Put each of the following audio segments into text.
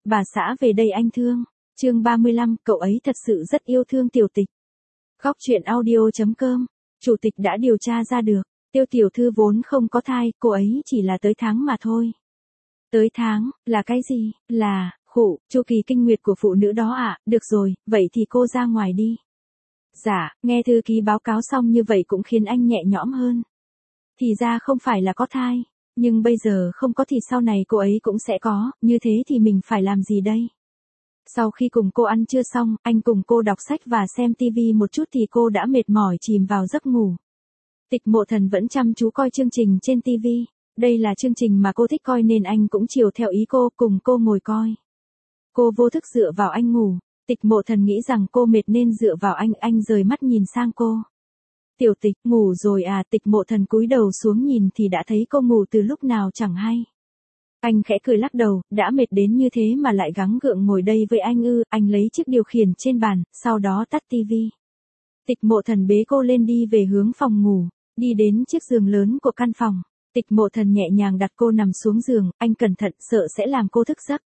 bà xã về đây anh thương. Chương 35, cậu ấy thật sự rất yêu thương Tiểu Tịch. Góc truyện audio.com. Chủ tịch đã điều tra ra được, Tiêu tiểu thư vốn không có thai, cô ấy chỉ là tới tháng mà thôi. Tới tháng, là cái gì? Là, chu kỳ kinh nguyệt của phụ nữ đó à, được rồi, vậy thì cô ra ngoài đi. Dạ, nghe thư ký báo cáo xong như vậy cũng khiến anh nhẹ nhõm hơn. Thì ra không phải là có thai, nhưng bây giờ không có thì sau này cô ấy cũng sẽ có, như thế thì mình phải làm gì đây? Sau khi cùng cô ăn trưa xong, anh cùng cô đọc sách và xem tivi một chút thì cô đã mệt mỏi chìm vào giấc ngủ. Tịch Mộ Thần vẫn chăm chú coi chương trình trên tivi. Đây là chương trình mà cô thích coi nên anh cũng chiều theo ý cô, cùng cô ngồi coi. Cô vô thức dựa vào anh ngủ. Tịch Mộ Thần nghĩ rằng cô mệt nên dựa vào anh rời mắt nhìn sang cô. Tiểu Tịch, ngủ rồi à? Tịch Mộ Thần cúi đầu xuống nhìn thì đã thấy cô ngủ từ lúc nào chẳng hay. Anh khẽ cười lắc đầu, đã mệt đến như thế mà lại gắng gượng ngồi đây với anh ư? Anh lấy chiếc điều khiển trên bàn, sau đó tắt tivi. Tịch Mộ Thần bế cô lên đi về hướng phòng ngủ, đi đến chiếc giường lớn của căn phòng. Tịch Mộ Thần nhẹ nhàng đặt cô nằm xuống giường, anh cẩn thận sợ sẽ làm cô thức giấc.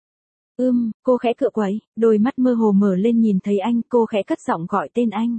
Cô khẽ cựa quậy, đôi mắt mơ hồ mở lên nhìn thấy anh, cô khẽ cất giọng gọi tên anh.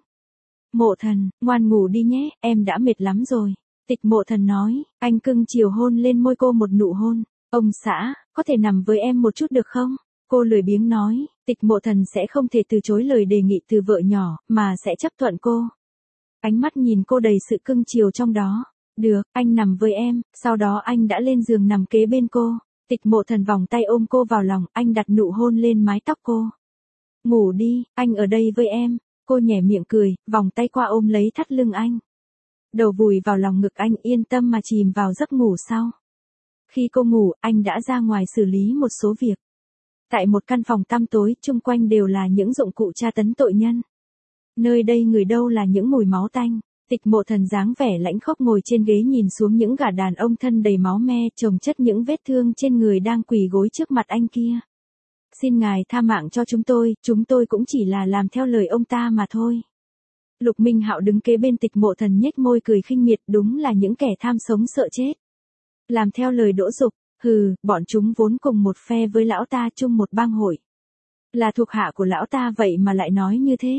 Mộ Thần, ngoan ngủ đi nhé, em đã mệt lắm rồi. Tịch Mộ Thần nói, anh cưng chiều hôn lên môi cô một nụ hôn. Ông xã, có thể nằm với em một chút được không? Cô lười biếng nói, Tịch Mộ Thần sẽ không thể từ chối lời đề nghị từ vợ nhỏ, mà sẽ chấp thuận cô. Ánh mắt nhìn cô đầy sự cưng chiều trong đó. Được, anh nằm với em, sau đó anh đã lên giường nằm kế bên cô. Tịch Mộ Thần vòng tay ôm cô vào lòng, anh đặt nụ hôn lên mái tóc cô. Ngủ đi, anh ở đây với em. Cô nhếch miệng cười, vòng tay qua ôm lấy thắt lưng anh. Đầu vùi vào lòng ngực anh, yên tâm mà chìm vào giấc ngủ sau. Khi cô ngủ, anh đã ra ngoài xử lý một số việc. Tại một căn phòng tăm tối, chung quanh đều là những dụng cụ tra tấn tội nhân. Nơi đây người đâu là những mùi máu tanh. Tịch Mộ Thần dáng vẻ lãnh khốc ngồi trên ghế nhìn xuống những gã đàn ông thân đầy máu me, chồng chất những vết thương trên người đang quỳ gối trước mặt anh kia. Xin ngài tha mạng cho chúng tôi cũng chỉ là làm theo lời ông ta mà thôi. Lục Minh Hạo đứng kế bên Tịch Mộ Thần nhếch môi cười khinh miệt, đúng là những kẻ tham sống sợ chết. Làm theo lời Đỗ Dục, bọn chúng vốn cùng một phe với lão ta, chung một bang hội. Là thuộc hạ của lão ta vậy mà lại nói như thế.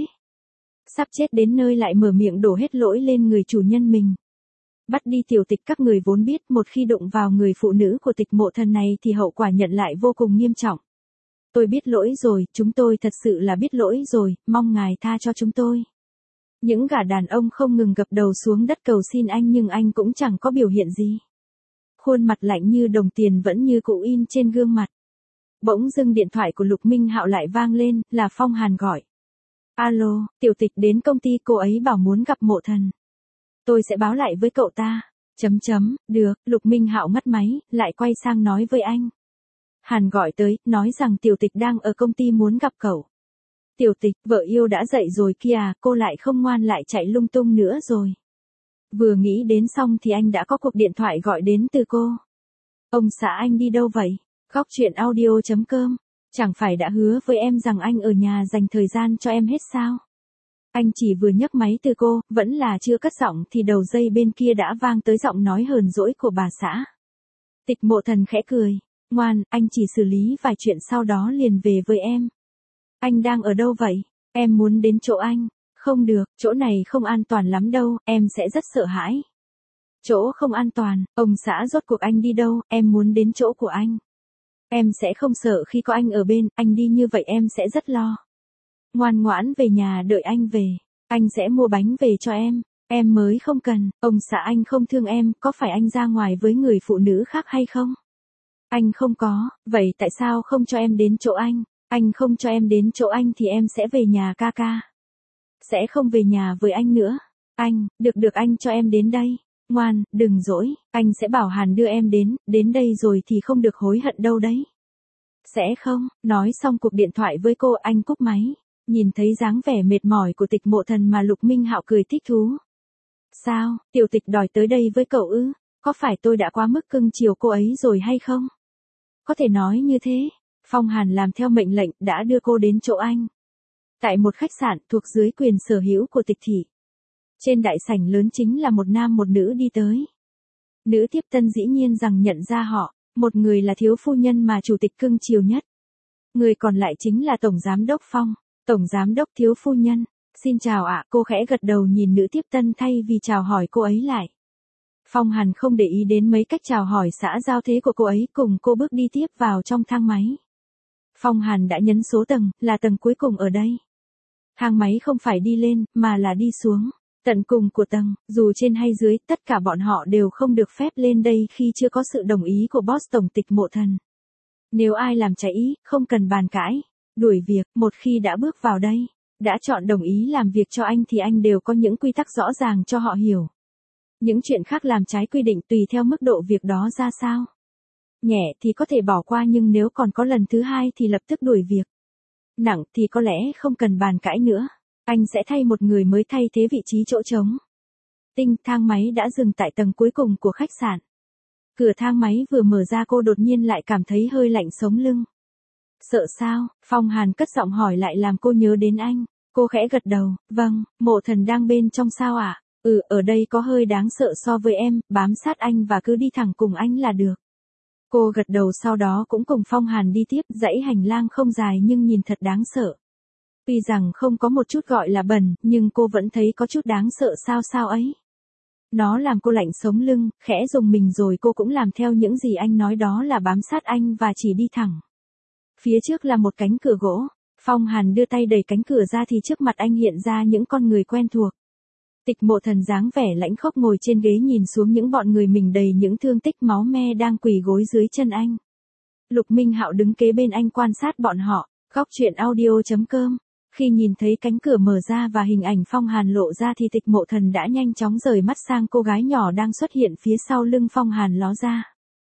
Sắp chết đến nơi lại mở miệng đổ hết lỗi lên người chủ nhân mình. Bắt đi Tiểu Tịch, các người vốn biết một khi đụng vào người phụ nữ của Tịch Mộ Thần này thì hậu quả nhận lại vô cùng nghiêm trọng. Tôi biết lỗi rồi, chúng tôi thật sự là biết lỗi rồi, mong ngài tha cho chúng tôi. Những gã đàn ông không ngừng gập đầu xuống đất cầu xin anh nhưng anh cũng chẳng có biểu hiện gì. Khuôn mặt lạnh như đồng tiền vẫn như cũ in trên gương mặt. Bỗng dưng điện thoại của Lục Minh Hạo lại vang lên, là Phong Hàn gọi. Alo, Tiểu Tịch đến công ty, cô ấy bảo muốn gặp Mộ Thần. Tôi sẽ báo lại với cậu ta. Được, Lục Minh Hạo ngắt máy, lại quay sang nói với anh. Hàn gọi tới, nói rằng Tiểu Tịch đang ở công ty muốn gặp cậu. Tiểu Tịch, vợ yêu đã dậy rồi kìa, cô lại không ngoan lại chạy lung tung nữa rồi. Vừa nghĩ đến xong thì anh đã có cuộc điện thoại gọi đến từ cô. Ông xã anh đi đâu vậy? Góc truyện audio.com. Chẳng phải đã hứa với em rằng anh ở nhà dành thời gian cho em hết sao? Anh chỉ vừa nhấc máy từ cô, vẫn là chưa cất giọng thì đầu dây bên kia đã vang tới giọng nói hờn dỗi của bà xã. Tịch Mộ Thần khẽ cười. Ngoan, anh chỉ xử lý vài chuyện sau đó liền về với em. Anh đang ở đâu vậy? Em muốn đến chỗ anh. Không được, chỗ này không an toàn lắm đâu, em sẽ rất sợ hãi. Chỗ không an toàn, ông xã rốt cuộc anh đi đâu, em muốn đến chỗ của anh. Em sẽ không sợ khi có anh ở bên, anh đi như vậy em sẽ rất lo. Ngoan ngoãn về nhà đợi anh về, anh sẽ mua bánh về cho em mới không cần, ông xã anh không thương em, có phải anh ra ngoài với người phụ nữ khác hay không? Anh không có, vậy tại sao không cho em đến chỗ anh không cho em đến chỗ anh thì em sẽ về nhà ca ca. Sẽ không về nhà với anh nữa. Anh, được anh cho em đến đây. Ngoan, đừng dỗi, anh sẽ bảo Hàn đưa em đến đây rồi thì không được hối hận đâu đấy. Sẽ không, nói xong cuộc điện thoại với cô anh cúp máy. Nhìn thấy dáng vẻ mệt mỏi của Tịch Mộ Thần mà Lục Minh Hạo cười thích thú. Sao, Tiểu Tịch đòi tới đây với cậu ư? Có phải tôi đã quá mức cưng chiều cô ấy rồi hay không? Có thể nói như thế. Phong Hàn làm theo mệnh lệnh đã đưa cô đến chỗ anh. Tại một khách sạn thuộc dưới quyền sở hữu của Tịch thị. Trên đại sảnh lớn chính là một nam một nữ đi tới. Nữ tiếp tân dĩ nhiên rằng nhận ra họ, một người là thiếu phu nhân mà chủ tịch cưng chiều nhất. Người còn lại chính là Tổng Giám đốc Phong, Tổng Giám đốc Thiếu Phu Nhân. Xin chào ạ, cô khẽ gật đầu nhìn nữ tiếp tân thay vì chào hỏi cô ấy lại. Phong Hàn không để ý đến mấy cách chào hỏi xã giao thế của cô ấy, cùng cô bước đi tiếp vào trong thang máy. Phong Hàn đã nhấn số tầng, là tầng cuối cùng ở đây. Thang máy không phải đi lên, mà là đi xuống. Tận cùng của tầng, dù trên hay dưới, tất cả bọn họ đều không được phép lên đây khi chưa có sự đồng ý của boss tổng tịch Mộ Thần. Nếu ai làm trái ý, không cần bàn cãi, đuổi việc, một khi đã bước vào đây, đã chọn đồng ý làm việc cho anh thì anh đều có những quy tắc rõ ràng cho họ hiểu. Những chuyện khác làm trái quy định tùy theo mức độ việc đó ra sao. Nhẹ thì có thể bỏ qua nhưng nếu còn có lần thứ hai thì lập tức đuổi việc. Nặng thì có lẽ không cần bàn cãi nữa. Anh sẽ thay một người mới thay thế vị trí chỗ trống. Tinh, thang máy đã dừng tại tầng cuối cùng của khách sạn. Cửa thang máy vừa mở ra cô đột nhiên lại cảm thấy hơi lạnh sống lưng. Sợ sao? Phong Hàn cất giọng hỏi lại làm cô nhớ đến anh. Cô khẽ gật đầu, vâng, Mộ Thần đang bên trong sao ạ? Ở đây có hơi đáng sợ so với em, bám sát anh và cứ đi thẳng cùng anh là được. Cô gật đầu sau đó cũng cùng Phong Hàn đi tiếp, dãy hành lang không dài nhưng nhìn thật đáng sợ. Tuy rằng không có một chút gọi là bẩn, nhưng cô vẫn thấy có chút đáng sợ sao ấy. Nó làm cô lạnh sống lưng, khẽ rùng mình rồi cô cũng làm theo những gì anh nói, đó là bám sát anh và chỉ đi thẳng. Phía trước là một cánh cửa gỗ. Phong Hàn đưa tay đẩy cánh cửa ra thì trước mặt anh hiện ra những con người quen thuộc. Tịch Mộ Thần dáng vẻ lãnh khốc ngồi trên ghế nhìn xuống những bọn người mình đầy những thương tích máu me đang quỳ gối dưới chân anh. Lục Minh Hạo đứng kế bên anh quan sát bọn họ. Góc truyện audio.com. Khi nhìn thấy cánh cửa mở ra và hình ảnh Phong Hàn lộ ra thì Tịch Mộ Thần đã nhanh chóng rời mắt sang cô gái nhỏ đang xuất hiện phía sau lưng Phong Hàn ló ra.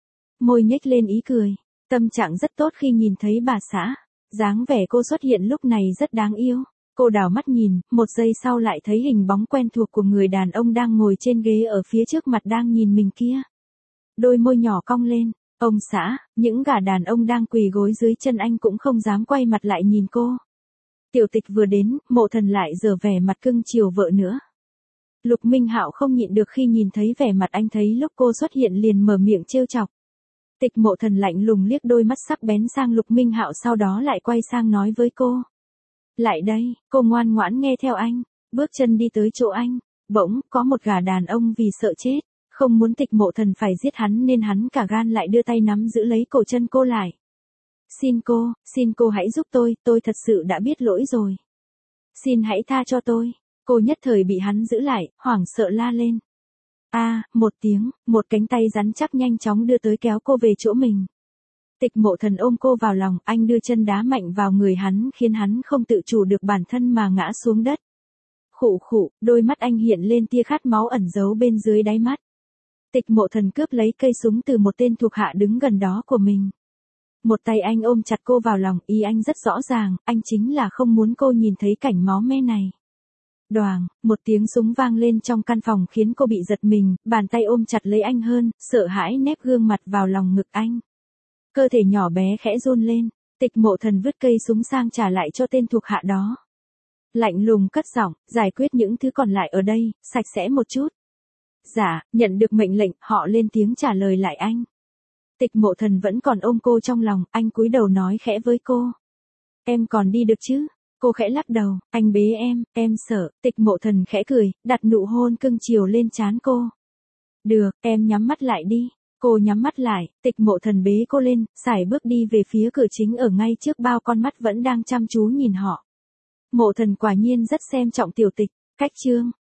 Môi nhếch lên ý cười. Tâm trạng rất tốt khi nhìn thấy bà xã. Dáng vẻ cô xuất hiện lúc này rất đáng yêu. Cô đảo mắt nhìn, một giây sau lại thấy hình bóng quen thuộc của người đàn ông đang ngồi trên ghế ở phía trước mặt đang nhìn mình kia. Đôi môi nhỏ cong lên. Ông xã, những gã đàn ông đang quỳ gối dưới chân anh cũng không dám quay mặt lại nhìn cô. Tiểu Tịch vừa đến, Mộ Thần lại giở vẻ mặt cưng chiều vợ nữa. Lục Minh Hạo không nhịn được khi nhìn thấy vẻ mặt anh, thấy lúc cô xuất hiện liền mở miệng trêu chọc. Tịch Mộ Thần lạnh lùng liếc đôi mắt sắc bén sang Lục Minh Hạo, sau đó lại quay sang nói với cô. Lại đây, cô ngoan ngoãn nghe theo anh, bước chân đi tới chỗ anh. Bỗng, có một gã đàn ông vì sợ chết, không muốn Tịch Mộ Thần phải giết hắn nên hắn cả gan lại đưa tay nắm giữ lấy cổ chân cô lại. Xin cô hãy giúp tôi thật sự đã biết lỗi rồi. Xin hãy tha cho tôi. Cô nhất thời bị hắn giữ lại, hoảng sợ la lên. Một tiếng, một cánh tay rắn chắc nhanh chóng đưa tới kéo cô về chỗ mình. Tịch Mộ Thần ôm cô vào lòng, anh đưa chân đá mạnh vào người hắn khiến hắn không tự chủ được bản thân mà ngã xuống đất. Khụ khụ, đôi mắt anh hiện lên tia khát máu ẩn giấu bên dưới đáy mắt. Tịch Mộ Thần cướp lấy cây súng từ một tên thuộc hạ đứng gần đó của mình. Một tay anh ôm chặt cô vào lòng, ý anh rất rõ ràng, anh chính là không muốn cô nhìn thấy cảnh máu me này. Đoàng, một tiếng súng vang lên trong căn phòng khiến cô bị giật mình, bàn tay ôm chặt lấy anh hơn, sợ hãi nép gương mặt vào lòng ngực anh. Cơ thể nhỏ bé khẽ run lên, Tịch Mộ Thần vứt cây súng sang trả lại cho tên thuộc hạ đó. Lạnh lùng cất giọng, giải quyết những thứ còn lại ở đây, sạch sẽ một chút. Dạ, nhận được mệnh lệnh, họ lên tiếng trả lời lại anh. Tịch Mộ Thần vẫn còn ôm cô trong lòng, anh cúi đầu nói khẽ với cô. Em còn đi được chứ? Cô khẽ lắc đầu, anh bế em sợ. Tịch Mộ Thần khẽ cười, đặt nụ hôn cưng chiều lên trán cô. Được, em nhắm mắt lại đi. Cô nhắm mắt lại, Tịch Mộ Thần bế cô lên, sải bước đi về phía cửa chính ở ngay trước, bao con mắt vẫn đang chăm chú nhìn họ. Mộ Thần quả nhiên rất xem trọng Tiểu Tịch. Cách chương